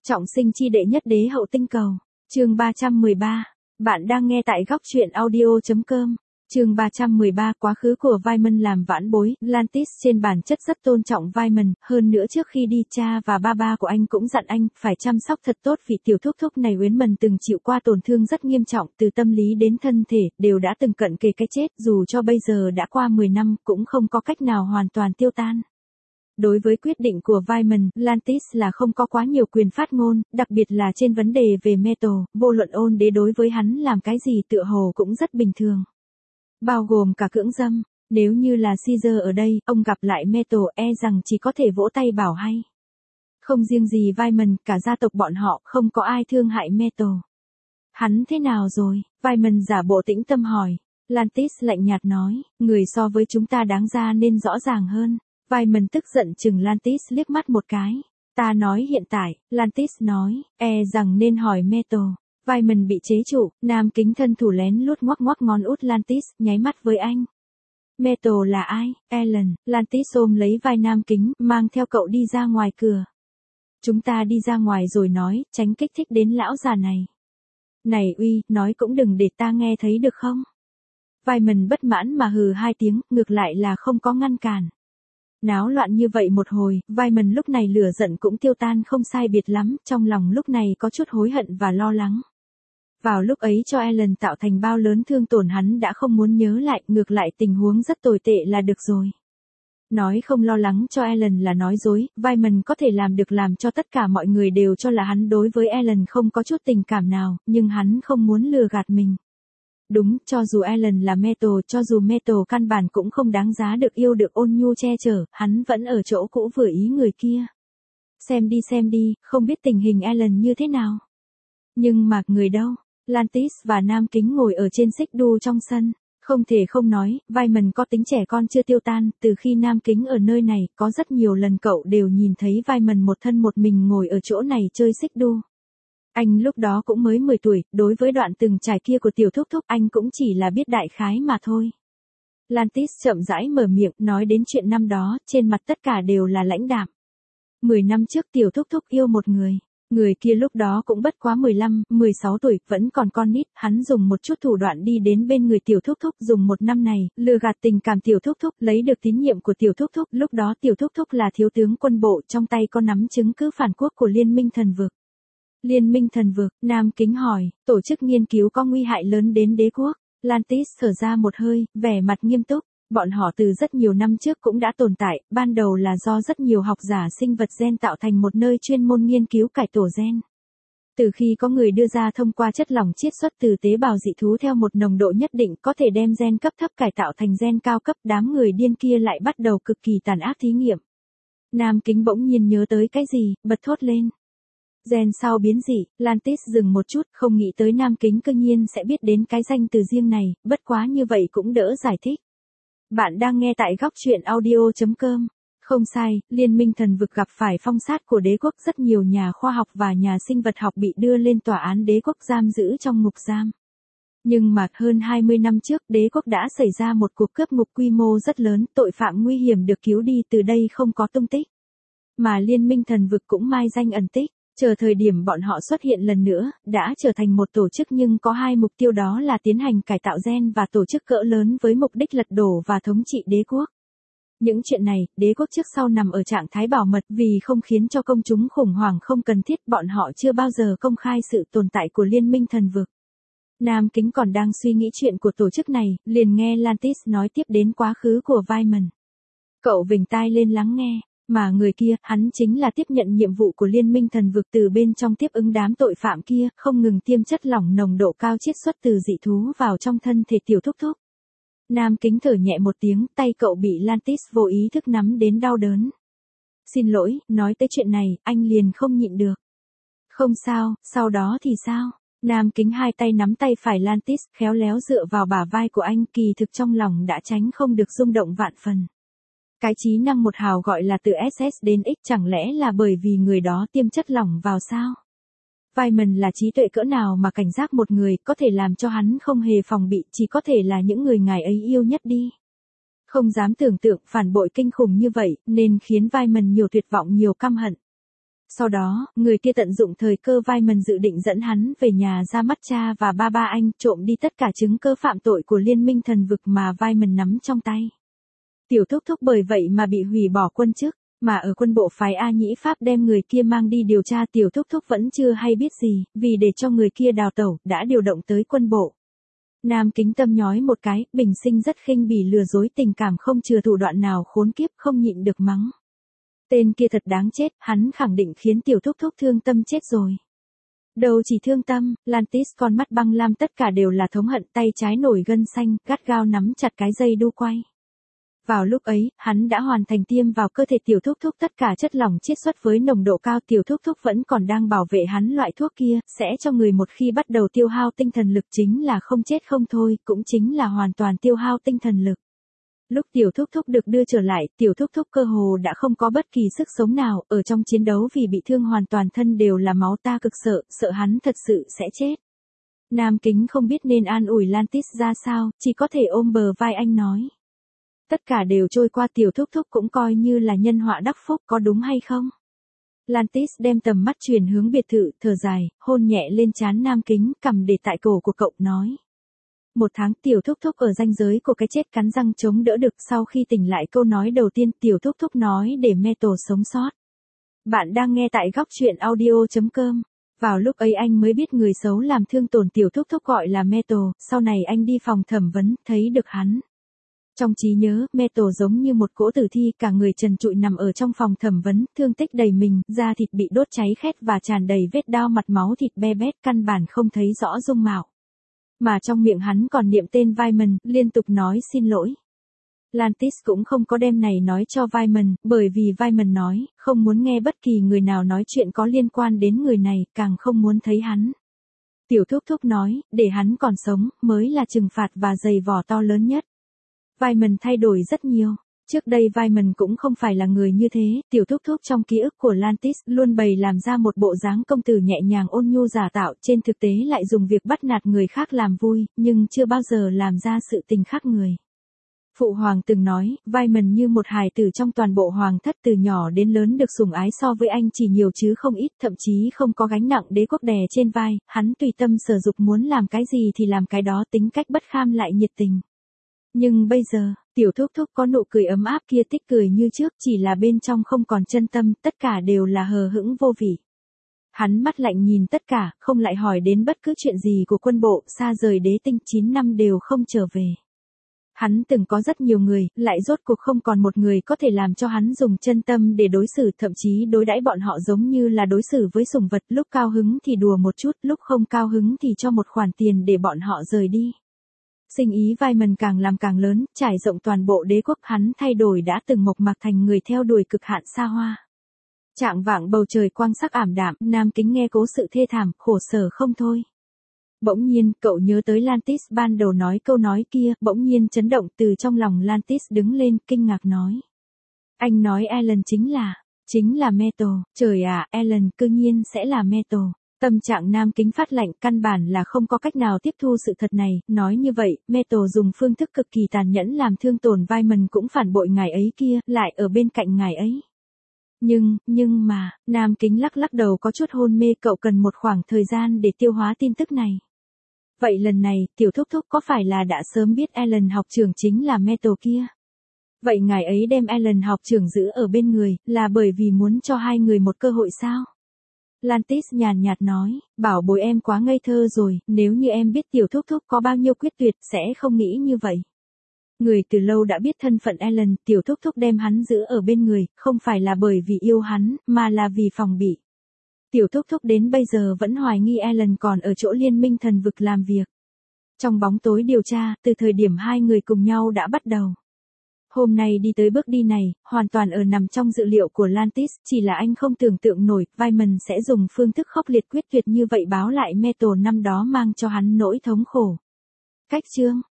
Trọng sinh chi đệ nhất đế hậu tinh cầu. Chương 313. Bạn đang nghe tại góc truyện audio.com. Chương 313. Quá khứ của Vyman làm vãn bối. Lantis trên bản chất rất tôn trọng Vyman, hơn nữa trước khi đi cha và ba của anh cũng dặn anh phải chăm sóc thật tốt vì tiểu thúc thúc này Wyman từng chịu qua tổn thương rất nghiêm trọng từ tâm lý đến thân thể, đều đã từng cận kề cái chết, dù cho bây giờ đã qua 10 năm cũng không có cách nào hoàn toàn tiêu tan. Đối với quyết định của Vyman, Lantis là không có quá nhiều quyền phát ngôn, đặc biệt là trên vấn đề về Metal, vô luận ôn đế đối với hắn làm cái gì tựa hồ cũng rất bình thường. Bao gồm cả cưỡng dâm, nếu như là Caesar ở đây, ông gặp lại Metal rằng chỉ có thể vỗ tay bảo hay. Không riêng gì Vyman, cả gia tộc bọn họ không có ai thương hại Metal. Hắn thế nào rồi? Vyman giả bộ tĩnh tâm hỏi. Lantis lạnh nhạt nói, người so với chúng ta đáng ra nên rõ ràng hơn. Vyman tức giận chừng Lantis liếc mắt một cái. Ta nói hiện tại, Lantis nói, rằng nên hỏi Metal. Vyman bị chế trụ, nam kính thân thủ lén lút ngoắc ngoắc ngón út Lantis, nháy mắt với anh. Metal là ai? Ellen. Lantis ôm lấy vai nam kính, mang theo cậu đi ra ngoài cửa. Chúng ta đi ra ngoài rồi nói, tránh kích thích đến lão già này. Này uy, nói cũng đừng để ta nghe thấy được không? Vyman bất mãn mà hừ hai tiếng, ngược lại là không có ngăn cản. Náo loạn như vậy một hồi, Vyman lúc này lửa giận cũng tiêu tan không sai biệt lắm, trong lòng lúc này có chút hối hận và lo lắng. Vào lúc ấy cho Ellen tạo thành bao lớn thương tổn hắn đã không muốn nhớ lại, ngược lại tình huống rất tồi tệ là được rồi. Nói không lo lắng cho Ellen là nói dối, Vyman có thể làm được làm cho tất cả mọi người đều cho là hắn đối với Ellen không có chút tình cảm nào, nhưng hắn không muốn lừa gạt mình. Đúng, cho dù Ellen là Metal, cho dù Metal căn bản cũng không đáng giá được yêu được ôn nhu che chở, hắn vẫn ở chỗ cũ vừa ý người kia. Xem đi, không biết tình hình Ellen như thế nào. Nhưng mà, người đâu? Lantis và Nam Kính ngồi ở trên xích đu trong sân. Không thể không nói, Vyman có tính trẻ con chưa tiêu tan, từ khi Nam Kính ở nơi này, có rất nhiều lần cậu đều nhìn thấy Vyman một thân một mình ngồi ở chỗ này chơi xích đu. Anh lúc đó cũng mới 10 tuổi, đối với đoạn từng trải kia của tiểu thúc thúc anh cũng chỉ là biết đại khái mà thôi. Lantis chậm rãi mở miệng, nói đến chuyện năm đó, trên mặt tất cả đều là lãnh đạm. 10 năm trước tiểu thúc thúc yêu một người. Người kia lúc đó cũng bất quá 15, 16 tuổi, vẫn còn con nít, hắn dùng một chút thủ đoạn đi đến bên người tiểu thúc thúc, dùng một năm này, lừa gạt tình cảm tiểu thúc thúc, lấy được tín nhiệm của tiểu thúc thúc, lúc đó tiểu thúc thúc là thiếu tướng quân bộ, trong tay có nắm chứng cứ phản quốc của Liên minh thần vực. Liên minh thần vực, Nam Kính hỏi, tổ chức nghiên cứu có nguy hại lớn đến đế quốc. Lantis thở ra một hơi, vẻ mặt nghiêm túc. Bọn họ từ rất nhiều năm trước cũng đã tồn tại, ban đầu là do rất nhiều học giả sinh vật gen tạo thành một nơi chuyên môn nghiên cứu cải tổ gen. Từ khi có người đưa ra thông qua chất lỏng chiết xuất từ tế bào dị thú theo một nồng độ nhất định có thể đem gen cấp thấp cải tạo thành gen cao cấp, đám người điên kia lại bắt đầu cực kỳ tàn ác thí nghiệm. Nam Kính bỗng nhiên nhớ tới cái gì, bật thốt lên. Gen sau biến dị. Lantis dừng một chút, không nghĩ tới Nam Kính cư nhiên sẽ biết đến cái danh từ riêng này, bất quá như vậy cũng đỡ giải thích. Bạn đang nghe tại góc truyện audio.com. Không sai, Liên minh thần vực gặp phải phong sát của đế quốc, rất nhiều nhà khoa học và nhà sinh vật học bị đưa lên tòa án đế quốc giam giữ trong ngục giam. Nhưng mà hơn 20 năm trước đế quốc đã xảy ra một cuộc cướp ngục quy mô rất lớn, tội phạm nguy hiểm được cứu đi từ đây không có tung tích. Mà Liên minh thần vực cũng mai danh ẩn tích. Chờ thời điểm bọn họ xuất hiện lần nữa, đã trở thành một tổ chức nhưng có hai mục tiêu, đó là tiến hành cải tạo gen và tổ chức cỡ lớn với mục đích lật đổ và thống trị đế quốc. Những chuyện này, đế quốc trước sau nằm ở trạng thái bảo mật vì không khiến cho công chúng khủng hoảng không cần thiết, bọn họ chưa bao giờ công khai sự tồn tại của Liên minh thần vực. Nam Kính còn đang suy nghĩ chuyện của tổ chức này, liền nghe Lantis nói tiếp đến quá khứ của Vyman. Cậu vểnh tai lên lắng nghe. Mà người kia, hắn chính là tiếp nhận nhiệm vụ của Liên minh thần vực từ bên trong tiếp ứng đám tội phạm kia, không ngừng tiêm chất lỏng nồng độ cao chiết xuất từ dị thú vào trong thân thể tiểu thúc thúc. Nam Kính thở nhẹ một tiếng, tay cậu bị Lantis vô ý thức nắm đến đau đớn. Xin lỗi, nói tới chuyện này, anh liền không nhịn được. Không sao, sau đó thì sao? Nam Kính hai tay nắm tay phải Lantis, khéo léo dựa vào bả vai của anh, kỳ thực trong lòng đã tránh không được rung động vạn phần. Cái trí năng một hào gọi là từ SS đến X, chẳng lẽ là bởi vì người đó tiêm chất lỏng vào sao? Vyman là trí tuệ cỡ nào mà cảnh giác một người, có thể làm cho hắn không hề phòng bị, chỉ có thể là những người ngài ấy yêu nhất đi. Không dám tưởng tượng phản bội kinh khủng như vậy, nên khiến Vyman nhiều tuyệt vọng nhiều căm hận. Sau đó, người kia tận dụng thời cơ Vyman dự định dẫn hắn về nhà ra mắt cha và ba anh, trộm đi tất cả chứng cơ phạm tội của Liên minh thần vực mà Vyman nắm trong tay. Tiểu thúc thúc bởi vậy mà bị hủy bỏ quân chức, mà ở quân bộ phái A Nhĩ Pháp đem người kia mang đi điều tra. Tiểu thúc thúc vẫn chưa hay biết gì, vì để cho người kia đào tẩu, đã điều động tới quân bộ. Nam Kính Tâm nhói một cái, bình sinh rất khinh bỉ lừa dối tình cảm không chừa thủ đoạn nào khốn kiếp, không nhịn được mắng. Tên kia thật đáng chết, hắn khẳng định khiến tiểu thúc thúc thương tâm chết rồi. Đâu chỉ thương tâm, Lantis con mắt băng lam tất cả đều là thống hận, tay trái nổi gân xanh, gắt gao nắm chặt cái dây đu quay. Vào lúc ấy, hắn đã hoàn thành tiêm vào cơ thể tiểu thúc thúc tất cả chất lỏng chiết xuất với nồng độ cao. Tiểu thúc thúc vẫn còn đang bảo vệ hắn. Loại thuốc kia, sẽ cho người một khi bắt đầu tiêu hao tinh thần lực chính là không chết không thôi, cũng chính là hoàn toàn tiêu hao tinh thần lực. Lúc tiểu thúc thúc được đưa trở lại, tiểu thúc thúc cơ hồ đã không có bất kỳ sức sống nào, ở trong chiến đấu vì bị thương hoàn toàn thân đều là máu. Ta cực sợ hắn thật sự sẽ chết. Nam Kính không biết nên an ủi Lantis ra sao, chỉ có thể ôm bờ vai anh nói. Tất cả đều trôi qua, tiểu thúc thúc cũng coi như là nhân họa đắc phúc, có đúng hay không? Lantis đem tầm mắt chuyển hướng biệt thự, thở dài, hôn nhẹ lên trán Nam Kính, cầm để tại cổ của cậu, nói. 1 tháng, tiểu thúc thúc ở ranh giới của cái chết cắn răng chống đỡ được. Sau khi tỉnh lại, câu nói đầu tiên tiểu thúc thúc nói để Metal sống sót. Bạn đang nghe tại góc truyện audio.com. Vào lúc ấy anh mới biết người xấu làm thương tổn tiểu thúc thúc gọi là Metal. Sau này anh đi phòng thẩm vấn, thấy được hắn. Trong trí nhớ, Metal giống như một cỗ tử thi, cả người trần trụi nằm ở trong phòng thẩm vấn, thương tích đầy mình, da thịt bị đốt cháy khét và tràn đầy vết đao, mặt máu thịt be bét, căn bản không thấy rõ dung mạo. Mà trong miệng hắn còn niệm tên Vyman, liên tục nói xin lỗi. Lantis cũng không có đem này nói cho Vyman, bởi vì Vyman nói, không muốn nghe bất kỳ người nào nói chuyện có liên quan đến người này, càng không muốn thấy hắn. Tiểu thúc thúc nói, để hắn còn sống, mới là trừng phạt và giày vò to lớn nhất. Vyman thay đổi rất nhiều. Trước đây Vyman cũng không phải là người như thế, tiểu thúc thúc trong ký ức của Lantis luôn bày làm ra một bộ dáng công tử nhẹ nhàng ôn nhu giả tạo, trên thực tế lại dùng việc bắt nạt người khác làm vui, nhưng chưa bao giờ làm ra sự tình khác người. Phụ hoàng từng nói, Vyman như một hài tử trong toàn bộ hoàng thất, từ nhỏ đến lớn được sủng ái so với anh chỉ nhiều chứ không ít, thậm chí không có gánh nặng đế quốc đè trên vai, hắn tùy tâm sở dục, muốn làm cái gì thì làm cái đó, tính cách bất kham lại nhiệt tình. Nhưng bây giờ, tiểu thúc thúc có nụ cười ấm áp kia, tích cười như trước, chỉ là bên trong không còn chân tâm, tất cả đều là hờ hững vô vị. Hắn mắt lạnh nhìn tất cả, không lại hỏi đến bất cứ chuyện gì của quân bộ, xa rời đế tinh 9 năm đều không trở về. Hắn từng có rất nhiều người, lại rốt cuộc không còn một người có thể làm cho hắn dùng chân tâm để đối xử, thậm chí đối đãi bọn họ giống như là đối xử với sủng vật, lúc cao hứng thì đùa một chút, lúc không cao hứng thì cho một khoản tiền để bọn họ rời đi. Sinh ý Vyman càng làm càng lớn, trải rộng toàn bộ đế quốc, hắn thay đổi đã từng mộc mạc thành người theo đuổi cực hạn xa hoa. Trạng vạng bầu trời quang sắc ảm đạm, Nam Kính nghe cố sự thê thảm, khổ sở không thôi. Bỗng nhiên, cậu nhớ tới Lantis ban đầu nói câu nói kia, bỗng nhiên chấn động, từ trong lòng Lantis đứng lên, kinh ngạc nói. Anh nói Ellen chính là Metal, trời ạ, Ellen cư nhiên sẽ là Metal. Tâm trạng Nam Kính phát lạnh, căn bản là không có cách nào tiếp thu sự thật này, nói như vậy, Metal dùng phương thức cực kỳ tàn nhẫn làm thương tổn Vyman, cũng phản bội ngài ấy kia, lại ở bên cạnh ngài ấy. Nhưng mà, Nam Kính lắc đầu có chút hôn mê, cậu cần một khoảng thời gian để tiêu hóa tin tức này. Vậy lần này, tiểu thúc thúc có phải là đã sớm biết Ellen học trưởng chính là Metal kia? Vậy ngài ấy đem Ellen học trưởng giữ ở bên người, là bởi vì muốn cho hai người một cơ hội sao? Lantis nhàn nhạt nói, bảo bối em quá ngây thơ rồi, nếu như em biết tiểu thúc thúc có bao nhiêu quyết tuyệt, sẽ không nghĩ như vậy. Người từ lâu đã biết thân phận Ellen, tiểu thúc thúc đem hắn giữ ở bên người, không phải là bởi vì yêu hắn, mà là vì phòng bị. Tiểu thúc thúc đến bây giờ vẫn hoài nghi Ellen còn ở chỗ liên minh thần vực làm việc. Trong bóng tối điều tra, từ thời điểm hai người cùng nhau đã bắt đầu. Hôm nay đi tới bước đi này, hoàn toàn ở nằm trong dự liệu của Lantis, chỉ là anh không tưởng tượng nổi, Vyman sẽ dùng phương thức khốc liệt quyết tuyệt như vậy báo lại Metal năm đó mang cho hắn nỗi thống khổ. Cách chương